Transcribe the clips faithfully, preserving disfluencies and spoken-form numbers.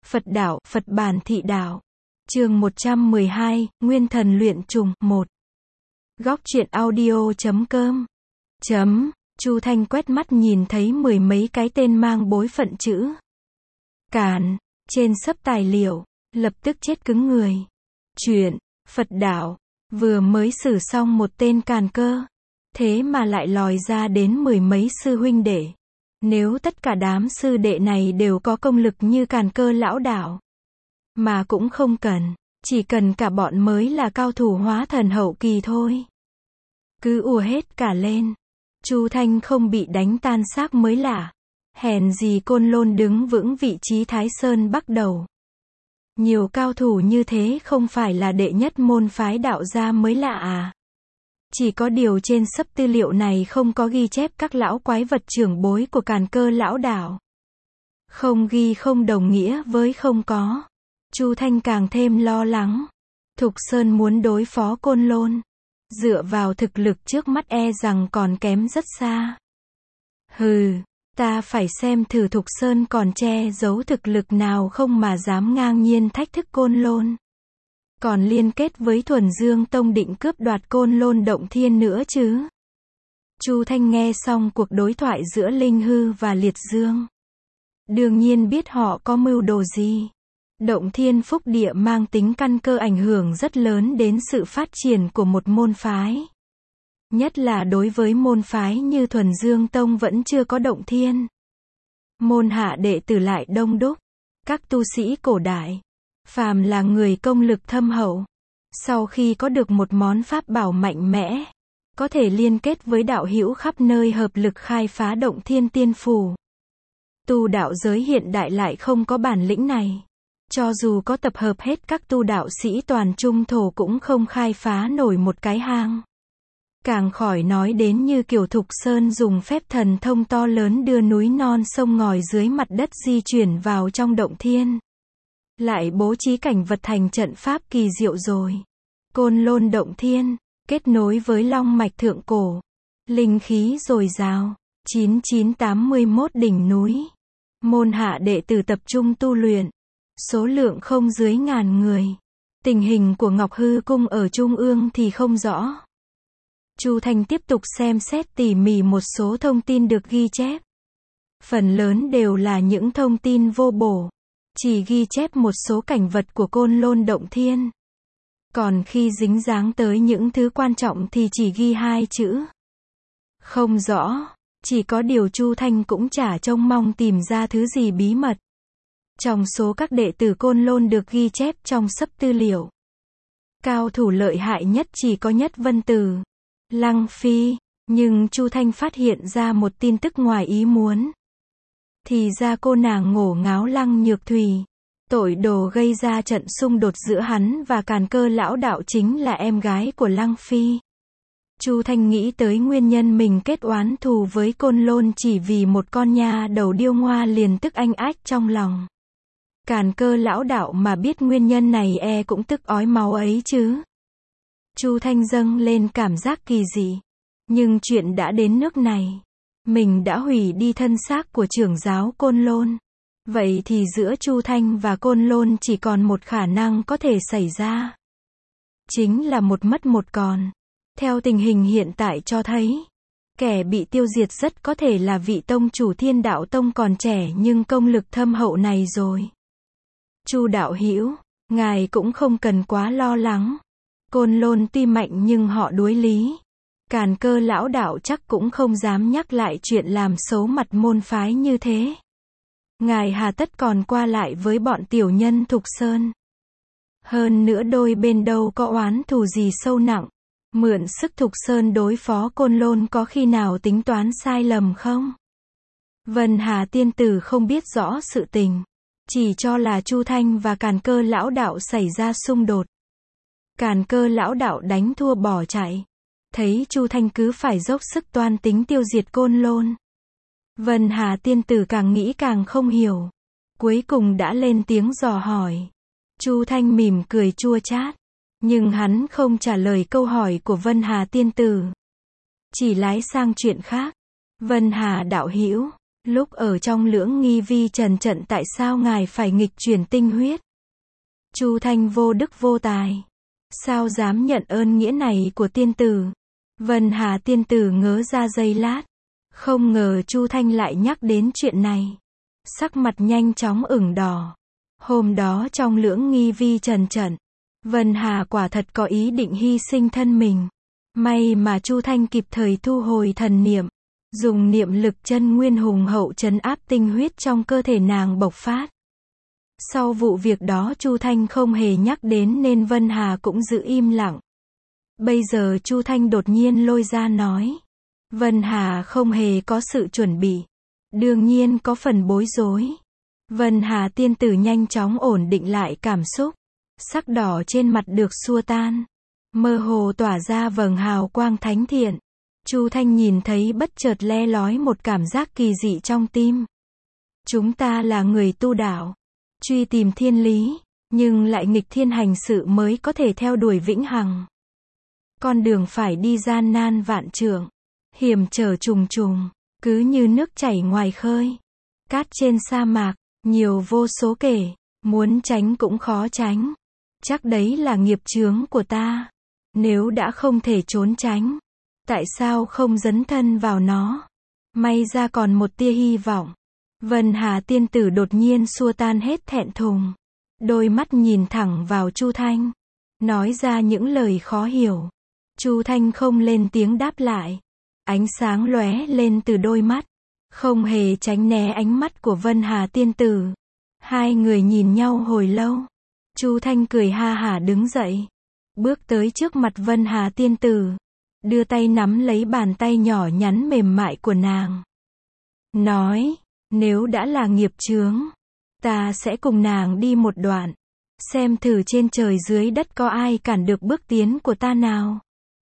Phật đạo, Phật bản thị đạo. Chương một trăm mười hai, Nguyên thần luyện trùng, một. Góc truyện audio chấm com. Chấm. Chu Thanh quét mắt nhìn thấy mười mấy cái tên mang bối phận chữ Càn trên sấp tài liệu, lập tức chết cứng người. Chuyện Phật đạo, vừa mới xử xong một tên càn cơ, thế mà lại lòi ra đến mười mấy sư huynh đệ. Nếu tất cả đám sư đệ này đều có công lực như càn cơ lão đạo, mà cũng không cần, chỉ cần cả bọn mới là cao thủ hóa thần hậu kỳ thôi. Cứ ùa hết cả lên. Chu Thanh không bị đánh tan xác mới lạ. Hèn gì Côn Lôn đứng vững vị trí Thái Sơn Bắc đầu. Nhiều cao thủ như thế không phải là đệ nhất môn phái đạo gia mới lạ à? Chỉ có điều trên sấp tư liệu này không có ghi chép các lão quái vật trưởng bối của càn cơ lão đạo. Không ghi không đồng nghĩa với không có. Chu Thanh càng thêm lo lắng. Thục Sơn muốn đối phó Côn Lôn, dựa vào thực lực trước mắt e rằng còn kém rất xa. Hừ, ta phải xem thử Thục Sơn còn che giấu thực lực nào không mà dám ngang nhiên thách thức Côn Lôn. Còn liên kết với Thuần Dương Tông định cướp đoạt Côn Lôn Động Thiên nữa chứ. Chu Thanh nghe xong cuộc đối thoại giữa Linh Hư và Liệt Dương, đương nhiên biết họ có mưu đồ gì. Động Thiên Phúc Địa mang tính căn cơ ảnh hưởng rất lớn đến sự phát triển của một môn phái. Nhất là đối với môn phái như Thuần Dương Tông vẫn chưa có Động Thiên. Môn hạ đệ tử lại đông đúc. Các tu sĩ cổ đại, phàm là người công lực thâm hậu, sau khi có được một món pháp bảo mạnh mẽ, có thể liên kết với đạo hữu khắp nơi hợp lực khai phá Động Thiên Tiên Phủ. Tu đạo giới hiện đại lại không có bản lĩnh này. Cho dù có tập hợp hết các tu đạo sĩ toàn trung thổ cũng không khai phá nổi một cái hang. Càng khỏi nói đến như kiểu Thục Sơn dùng phép thần thông to lớn đưa núi non sông ngòi dưới mặt đất di chuyển vào trong Động Thiên. Lại bố trí cảnh vật thành trận pháp kỳ diệu rồi. Côn Lôn Động Thiên, kết nối với long mạch thượng cổ. Linh khí dồi dào, chín nghìn chín trăm tám mươi mốt đỉnh núi. Môn hạ đệ tử tập trung tu luyện. Số lượng không dưới ngàn người. Tình hình của Ngọc Hư Cung ở Trung ương thì không rõ. Chu Thanh tiếp tục xem xét tỉ mỉ một số thông tin được ghi chép. Phần lớn đều là những thông tin vô bổ. Chỉ ghi chép một số cảnh vật của Côn Lôn Động Thiên. Còn khi dính dáng tới những thứ quan trọng thì chỉ ghi hai chữ không rõ. Chỉ có điều Chu Thanh cũng chả trông mong tìm ra thứ gì bí mật. Trong số các đệ tử Côn Lôn được ghi chép trong sấp tư liệu, cao thủ lợi hại nhất chỉ có Nhất Vân Tử, Lăng Phi. Nhưng Chu Thanh phát hiện ra một tin tức ngoài ý muốn. Thì ra cô nàng ngổ ngáo Lăng Nhược Thủy, tội đồ gây ra trận xung đột giữa hắn và càn cơ lão đạo chính là em gái của Lăng Phi. Chu Thanh nghĩ tới nguyên nhân mình kết oán thù với Côn Lôn chỉ vì một con nha đầu điêu ngoa liền tức anh ách trong lòng. Càn cơ lão đạo mà biết nguyên nhân này e cũng tức ói máu ấy chứ. Chu Thanh dâng lên cảm giác kỳ dị. Nhưng chuyện đã đến nước này. Mình đã hủy đi thân xác của trưởng giáo Côn Lôn. Vậy thì giữa Chu Thanh và Côn Lôn chỉ còn một khả năng có thể xảy ra. Chính là một mất một còn. Theo tình hình hiện tại cho thấy, kẻ bị tiêu diệt rất có thể là vị tông chủ Thiên Đạo Tông còn trẻ nhưng công lực thâm hậu này rồi. Chu đạo hữu, ngài cũng không cần quá lo lắng. Côn Lôn tuy mạnh nhưng họ đuối lý. Càn cơ lão đạo chắc cũng không dám nhắc lại chuyện làm xấu mặt môn phái như thế. Ngài hà tất còn qua lại với bọn tiểu nhân Thục Sơn. Hơn nữa đôi bên đâu có oán thù gì sâu nặng. Mượn sức Thục Sơn đối phó Côn Lôn có khi nào tính toán sai lầm không? Vân Hà tiên tử không biết rõ sự tình. Chỉ cho là Chu Thanh và càn cơ lão đạo xảy ra xung đột. Càn cơ lão đạo đánh thua bỏ chạy. Thấy Chu Thanh cứ phải dốc sức toan tính tiêu diệt Côn Lôn. Vân Hà tiên tử càng nghĩ càng không hiểu. Cuối cùng đã lên tiếng dò hỏi. Chu Thanh mỉm cười chua chát. Nhưng hắn không trả lời câu hỏi của Vân Hà tiên tử. Chỉ lái sang chuyện khác. Vân Hà đạo hữu, Lúc ở trong lưỡng nghi vi trần trận tại sao ngài phải nghịch chuyển tinh huyết? Chu Thanh vô đức vô tài. Sao dám nhận ơn nghĩa này của tiên tử? Vân Hà tiên tử ngớ ra giây lát. Không ngờ Chu Thanh lại nhắc đến chuyện này. Sắc mặt nhanh chóng ửng đỏ. Hôm đó trong lưỡng nghi vi trần trận, Vân Hà quả thật có ý định hy sinh thân mình. May mà Chu Thanh kịp thời thu hồi thần niệm, dùng niệm lực chân nguyên hùng hậu trấn áp tinh huyết trong cơ thể nàng bộc phát. Sau vụ việc đó Chu Thanh không hề nhắc đến nên Vân Hà cũng giữ im lặng. Bây giờ Chu Thanh đột nhiên lôi ra nói. Vân Hà không hề có sự chuẩn bị. Đương nhiên có phần bối rối. Vân Hà tiên tử nhanh chóng ổn định lại cảm xúc. Sắc đỏ trên mặt được xua tan. Mơ hồ tỏa ra vầng hào quang thánh thiện. Chu Thanh nhìn thấy bất chợt le lói một cảm giác kỳ dị trong tim. Chúng ta là người tu đạo, truy tìm thiên lý, nhưng lại nghịch thiên hành sự mới có thể theo đuổi vĩnh hằng. Con đường phải đi gian nan vạn trượng, hiểm trở trùng trùng, cứ như nước chảy ngoài khơi. Cát trên sa mạc, nhiều vô số kể, muốn tránh cũng khó tránh. Chắc đấy là nghiệp chướng của ta. Nếu đã không thể trốn tránh, tại sao không dấn thân vào nó? May ra còn một tia hy vọng. Vân Hà tiên tử đột nhiên xua tan hết thẹn thùng. Đôi mắt nhìn thẳng vào Chu Thanh. Nói ra những lời khó hiểu. Chu Thanh không lên tiếng đáp lại. Ánh sáng lóe lên từ đôi mắt. Không hề tránh né ánh mắt của Vân Hà tiên tử. Hai người nhìn nhau hồi lâu. Chu Thanh cười ha hả đứng dậy. Bước tới trước mặt Vân Hà tiên tử. Đưa tay nắm lấy bàn tay nhỏ nhắn mềm mại của nàng. Nói, nếu đã là nghiệp chướng, ta sẽ cùng nàng đi một đoạn. Xem thử trên trời dưới đất có ai cản được bước tiến của ta nào.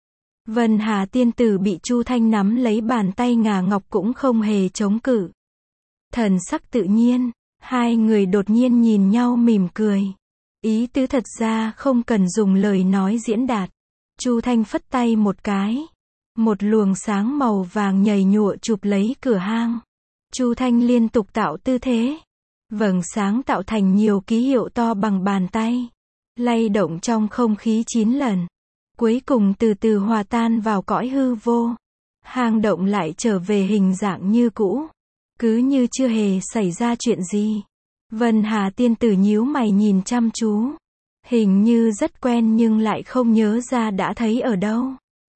Vân Hà tiên tử bị Chu Thanh nắm lấy bàn tay ngà ngọc cũng không hề chống cự. Thần sắc tự nhiên, hai người đột nhiên nhìn nhau mỉm cười. Ý tứ thật ra không cần dùng lời nói diễn đạt. Chu Thanh phất tay một cái. Một luồng sáng màu vàng nhầy nhụa chụp lấy cửa hang. Chu Thanh liên tục tạo tư thế. Vầng sáng tạo thành nhiều ký hiệu to bằng bàn tay. Lay động trong không khí chín lần. Cuối cùng từ từ hòa tan vào cõi hư vô. Hang động lại trở về hình dạng như cũ. Cứ như chưa hề xảy ra chuyện gì. Vân Hà tiên tử nhíu mày nhìn chăm chú. Hình như rất quen nhưng lại không nhớ ra đã thấy ở đâu.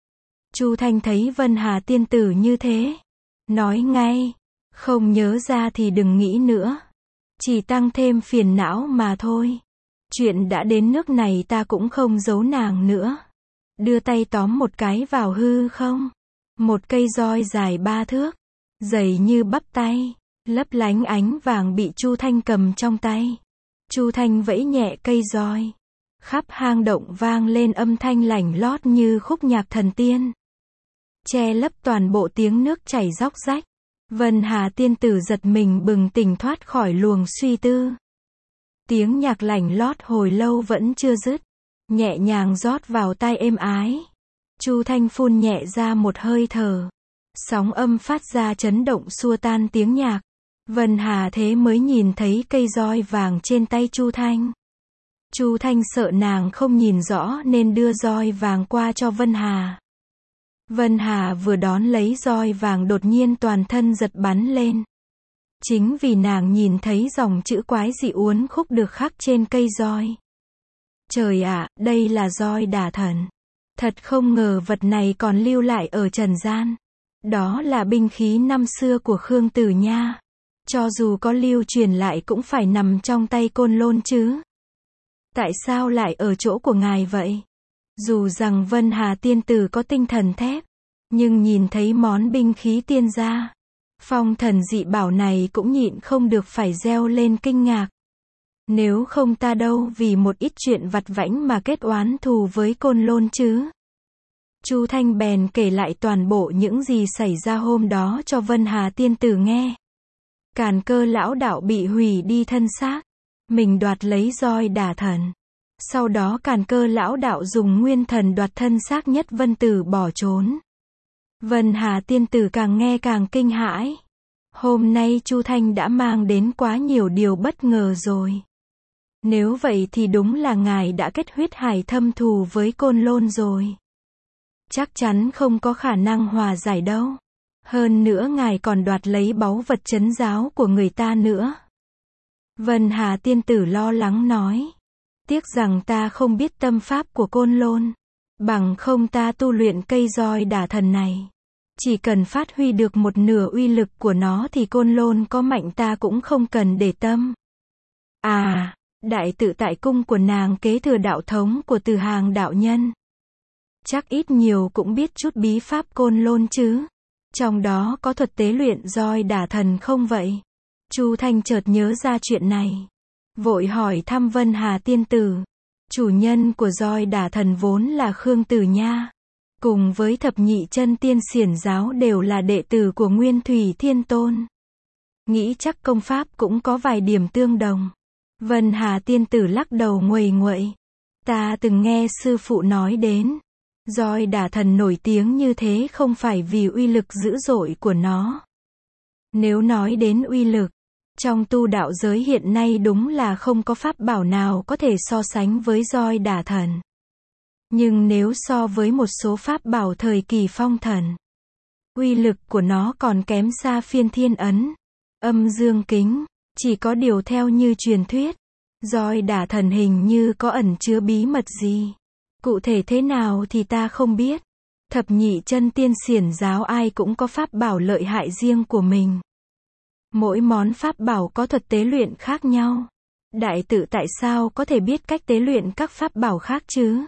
Chu Thanh thấy Vân Hà tiên tử như thế. Nói ngay. Không nhớ ra thì đừng nghĩ nữa. Chỉ tăng thêm phiền não mà thôi. Chuyện đã đến nước này ta cũng không giấu nàng nữa. Đưa tay tóm một cái vào hư không. Một cây roi dài ba thước. Dày như bắp tay. Lấp lánh ánh vàng bị Chu Thanh cầm trong tay. Chu Thanh vẫy nhẹ cây roi. Khắp hang động vang lên âm thanh lảnh lót như khúc nhạc thần tiên. Che lấp toàn bộ tiếng nước chảy róc rách. Vân Hà tiên tử giật mình bừng tỉnh thoát khỏi luồng suy tư. Tiếng nhạc lảnh lót hồi lâu vẫn chưa dứt. Nhẹ nhàng rót vào tai êm ái. Chu Thanh phun nhẹ ra một hơi thở. Sóng âm phát ra chấn động xua tan tiếng nhạc. Vân Hà thế mới nhìn thấy cây roi vàng trên tay Chu Thanh. Chu Thanh sợ nàng không nhìn rõ nên đưa roi vàng qua cho Vân Hà. Vân Hà vừa đón lấy roi vàng đột nhiên toàn thân giật bắn lên. Chính vì nàng nhìn thấy dòng chữ quái dị uốn khúc được khắc trên cây roi. Trời ạ, đây là roi đả thần. Thật không ngờ vật này còn lưu lại ở trần gian. Đó là binh khí năm xưa của Khương Tử Nha. Cho dù có lưu truyền lại cũng phải nằm trong tay Côn Lôn chứ. Tại sao lại ở chỗ của ngài vậy? Dù rằng Vân Hà tiên tử có tinh thần thép, nhưng nhìn thấy món binh khí tiên gia, phong thần dị bảo này cũng nhịn không được phải reo lên kinh ngạc. Nếu không ta đâu vì một ít chuyện vặt vãnh mà kết oán thù với Côn Lôn chứ. Chu Thanh bèn kể lại toàn bộ những gì xảy ra hôm đó cho Vân Hà tiên tử nghe. Càn Cơ lão đạo bị hủy đi thân xác. Mình đoạt lấy roi đả thần. Sau đó Càn Cơ lão đạo dùng nguyên thần đoạt thân xác Nhất Vân Tử bỏ trốn. Vân Hà tiên tử càng nghe càng kinh hãi. Hôm nay Chu Thanh đã mang đến quá nhiều điều bất ngờ rồi. Nếu vậy thì đúng là ngài đã kết huyết hải thâm thù với Côn Lôn rồi. Chắc chắn không có khả năng hòa giải đâu. Hơn nữa ngài còn đoạt lấy báu vật trấn giáo của người ta nữa. Vân Hà tiên tử lo lắng nói. Tiếc rằng ta không biết tâm pháp của Côn Lôn. Bằng không ta tu luyện cây roi đả thần này. Chỉ cần phát huy được một nửa uy lực của nó thì Côn Lôn có mạnh ta cũng không cần để tâm. À, đại tự tại cung của nàng kế thừa đạo thống của Từ Hàng đạo nhân. Chắc ít nhiều cũng biết chút bí pháp Côn Lôn chứ. Trong đó có thuật tế luyện roi đả thần không vậy? Chu Thanh chợt nhớ ra chuyện này. Vội hỏi thăm Vân Hà tiên tử. Chủ nhân của roi đả thần vốn là Khương Tử Nha. Cùng với thập nhị chân tiên xiển giáo đều là đệ tử của Nguyên Thủy Thiên Tôn. Nghĩ chắc công pháp cũng có vài điểm tương đồng. Vân Hà tiên tử lắc đầu nguầy nguậy. Ta từng nghe sư phụ nói đến. Roi đả thần nổi tiếng như thế không phải vì uy lực dữ dội của nó. Nếu nói đến uy lực, trong tu đạo giới hiện nay đúng là không có pháp bảo nào có thể so sánh với roi đả thần. Nhưng nếu so với một số pháp bảo thời kỳ phong thần, uy lực của nó còn kém xa Phiên Thiên Ấn, Âm Dương Kính. Chỉ có điều theo như truyền thuyết, roi đả thần hình như có ẩn chứa bí mật gì. Cụ thể thế nào thì ta không biết. Thập nhị chân tiên xiển giáo ai cũng có pháp bảo lợi hại riêng của mình. Mỗi món pháp bảo có thuật tế luyện khác nhau. Đại tự tại sao có thể biết cách tế luyện các pháp bảo khác chứ?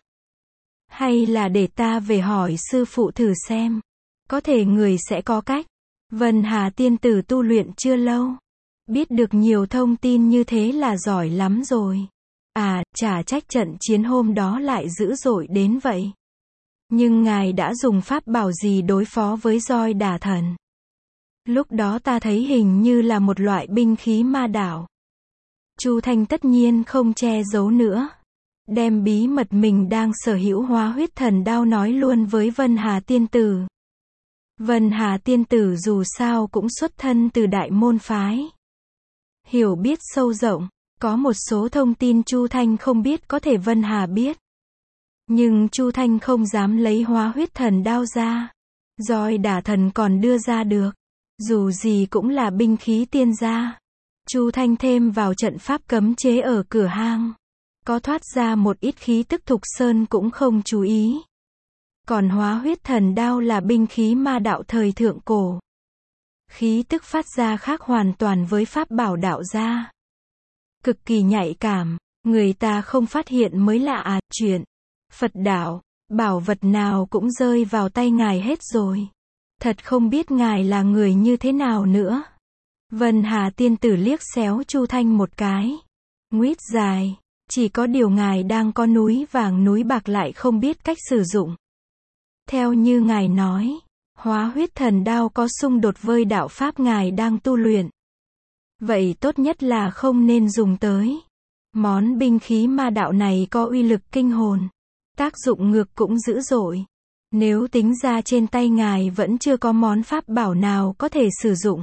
Hay là để ta về hỏi sư phụ thử xem. Có thể người sẽ có cách. Vân Hà tiên tử tu luyện chưa lâu. Biết được nhiều thông tin như thế là giỏi lắm rồi. À, chả trách trận chiến hôm đó lại dữ dội đến vậy. Nhưng ngài đã dùng pháp bảo gì đối phó với roi đả thần? Lúc đó ta thấy hình như là một loại binh khí ma đạo. Chu Thanh tất nhiên không che giấu nữa. Đem bí mật mình đang sở hữu hóa huyết thần đao nói luôn với Vân Hà tiên tử. Vân Hà tiên tử dù sao cũng xuất thân từ đại môn phái. Hiểu biết sâu rộng. Có một số thông tin Chu Thanh không biết có thể Vân Hà biết. Nhưng Chu Thanh không dám lấy hóa huyết thần đao ra. Roi đả thần còn đưa ra được. Dù gì cũng là binh khí tiên gia. Chu Thanh thêm vào trận pháp cấm chế ở cửa hang. Có thoát ra một ít khí tức Thục Sơn cũng không chú ý. Còn hóa huyết thần đao là binh khí ma đạo thời thượng cổ. Khí tức phát ra khác hoàn toàn với pháp bảo đạo gia. Cực kỳ nhạy cảm, người ta không phát hiện mới lạ à, chuyện Phật đạo, bảo vật nào cũng rơi vào tay ngài hết rồi. Thật không biết ngài là người như thế nào nữa. Vân Hà tiên tử liếc xéo Chu Thanh một cái. Nguyết dài, chỉ có điều ngài đang có núi vàng núi bạc lại không biết cách sử dụng. Theo như ngài nói, hóa huyết thần đao có xung đột với đạo pháp ngài đang tu luyện. Vậy tốt nhất là không nên dùng tới. Món binh khí ma đạo này có uy lực kinh hồn. Tác dụng ngược cũng dữ dội. Nếu tính ra trên tay ngài vẫn chưa có món pháp bảo nào có thể sử dụng.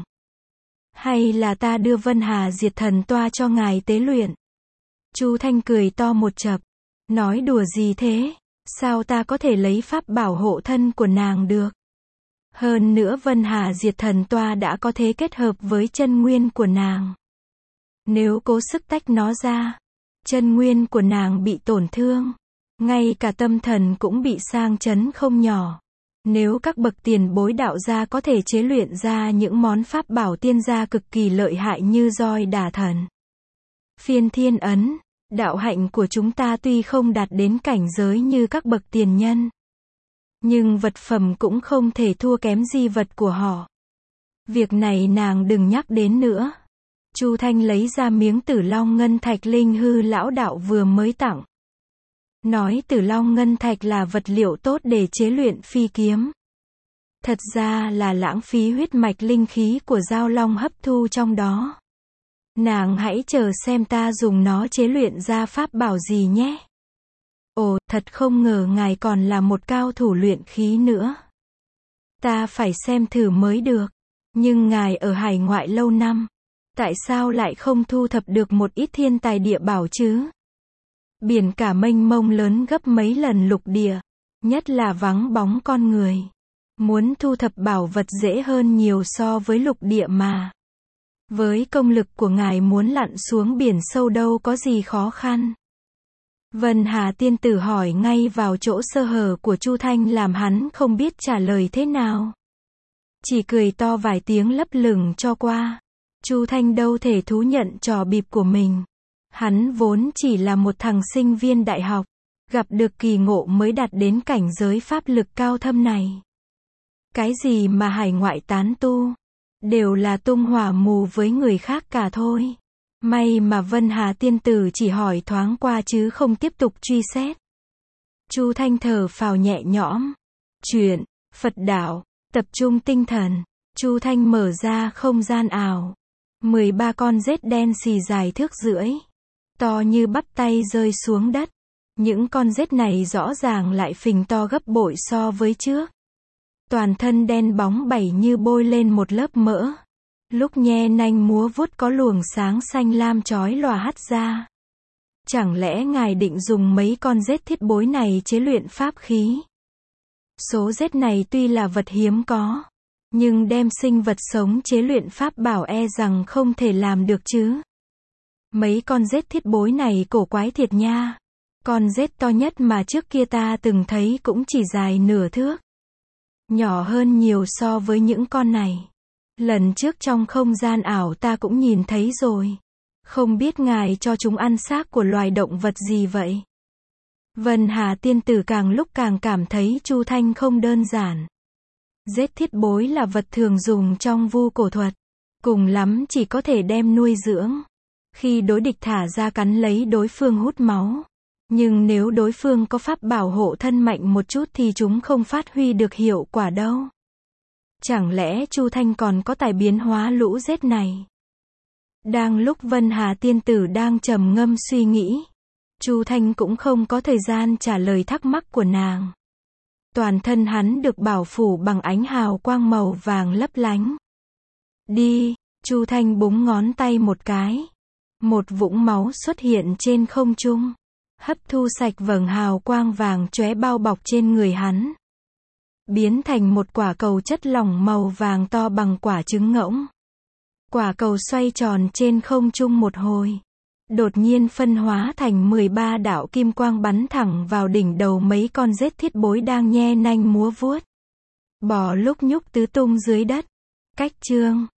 Hay là ta đưa Vân Hà diệt thần toa cho ngài tế luyện? Chu Thanh cười to một chập. Nói đùa gì thế? Sao ta có thể lấy pháp bảo hộ thân của nàng được? Hơn nữa Vân Hà diệt thần toa đã có thế kết hợp với chân nguyên của nàng. Nếu cố sức tách nó ra, chân nguyên của nàng bị tổn thương. Ngay cả tâm thần cũng bị sang chấn không nhỏ. Nếu các bậc tiền bối đạo gia có thể chế luyện ra những món pháp bảo tiên gia cực kỳ lợi hại như roi đả thần, Phiên Thiên Ấn, đạo hạnh của chúng ta tuy không đạt đến cảnh giới như các bậc tiền nhân. Nhưng vật phẩm cũng không thể thua kém di vật của họ. Việc này nàng đừng nhắc đến nữa. Chu Thanh lấy ra miếng Tử Long Ngân Thạch linh hư lão đạo vừa mới tặng. Nói Tử Long Ngân Thạch là vật liệu tốt để chế luyện phi kiếm. Thật ra là lãng phí huyết mạch linh khí của Giao Long hấp thu trong đó. Nàng hãy chờ xem ta dùng nó chế luyện ra pháp bảo gì nhé. Ồ, thật không ngờ ngài còn là một cao thủ luyện khí nữa. Ta phải xem thử mới được. Nhưng ngài ở hải ngoại lâu năm, tại sao lại không thu thập được một ít thiên tài địa bảo chứ? Biển cả mênh mông lớn gấp mấy lần lục địa, nhất là vắng bóng con người. Muốn thu thập bảo vật dễ hơn nhiều so với lục địa mà. Với công lực của ngài muốn lặn xuống biển sâu đâu có gì khó khăn. Vân Hà tiên tử hỏi ngay vào chỗ sơ hở của Chu Thanh làm hắn không biết trả lời thế nào. Chỉ cười to vài tiếng lấp lửng cho qua. Chu Thanh đâu thể thú nhận trò bịp của mình. Hắn vốn chỉ là một thằng sinh viên đại học, gặp được kỳ ngộ mới đạt đến cảnh giới pháp lực cao thâm này. Cái gì mà hải ngoại tán tu, đều là tung hỏa mù với người khác cả thôi. May mà Vân Hà tiên tử chỉ hỏi thoáng qua chứ không tiếp tục truy xét. Chu Thanh thở phào nhẹ nhõm. Chuyện, Phật đạo, tập trung tinh thần. Chu Thanh mở ra không gian ảo. mười ba con rết đen xì dài thước rưỡi. To như bắp tay rơi xuống đất. Những con rết này rõ ràng lại phình to gấp bội so với trước. Toàn thân đen bóng bẩy như bôi lên một lớp mỡ. Lúc nhe nanh múa vuốt có luồng sáng xanh lam chói lòa hắt ra. Chẳng lẽ ngài định dùng mấy con rết thiết bối này chế luyện pháp khí? Số rết này tuy là vật hiếm có, nhưng đem sinh vật sống chế luyện pháp bảo e rằng không thể làm được chứ. Mấy con rết thiết bối này cổ quái thiệt nha. Con rết to nhất mà trước kia ta từng thấy cũng chỉ dài nửa thước. Nhỏ hơn nhiều so với những con này. Lần trước trong không gian ảo ta cũng nhìn thấy rồi. Không biết ngài cho chúng ăn xác của loài động vật gì vậy? Vân Hà tiên tử càng lúc càng cảm thấy Chu Thanh không đơn giản. Rết thiết bối là vật thường dùng trong vu cổ thuật. Cùng lắm chỉ có thể đem nuôi dưỡng. Khi đối địch thả ra cắn lấy đối phương hút máu. Nhưng nếu đối phương có pháp bảo hộ thân mạnh một chút thì chúng không phát huy được hiệu quả đâu. Chẳng lẽ Chu Thanh còn có tài biến hóa lũ rết này? Đang lúc Vân Hà tiên tử đang trầm ngâm suy nghĩ, Chu Thanh cũng không có thời gian trả lời thắc mắc của nàng. Toàn thân hắn được bảo phủ bằng ánh hào quang màu vàng lấp lánh. Đi, Chu Thanh búng ngón tay một cái. Một vũng máu xuất hiện trên không trung. Hấp thu sạch vầng hào quang vàng chóe bao bọc trên người hắn. Biến thành một quả cầu chất lỏng màu vàng to bằng quả trứng ngỗng. Quả cầu xoay tròn trên không trung một hồi. Đột nhiên phân hóa thành mười ba đạo kim quang bắn thẳng vào đỉnh đầu mấy con rết thiết bối đang nhe nanh múa vuốt. Bò lúc nhúc tứ tung dưới đất. Cách chương